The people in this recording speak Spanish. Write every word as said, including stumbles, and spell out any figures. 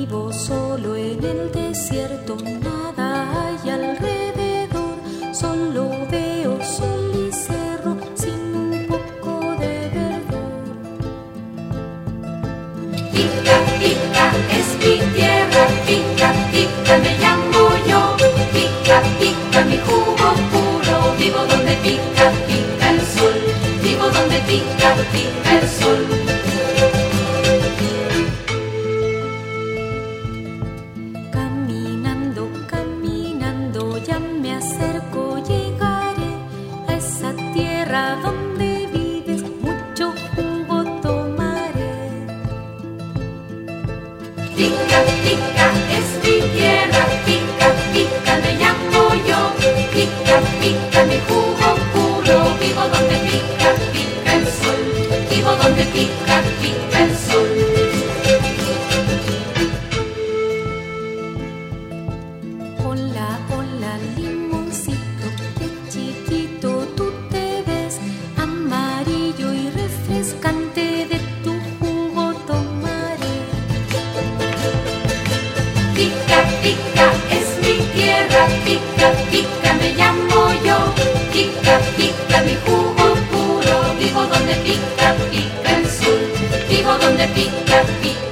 Vivo solo en el desierto, nada hay alrededor, solo veo sol y cerro sin un poco de verdor. Pica, pica, es mi tierra, pica, pica, me llamo yo. Pica, pica, mi jugo puro, vivo donde pica, pica el sol, vivo donde pica, pica el sol. Caminando, caminando, ya me acerco, llegaré a esa tierra donde vives, mucho jugo tomaré. Pica, pica, es mi tierra, pica, pica, me llamo yo. Pica, pica, mi jugo puro, vivo donde pica, pica el sol, vivo donde pica, pica el sol. Hola, hola, limoncito, qué chiquito tú te ves, amarillo y refrescante, de tu jugo tomaré. Pica, pica, es mi tierra, pica, pica, me llamo yo. Pica, pica, mi jugo puro, vivo donde pica, pica el sol, vivo donde pica, pica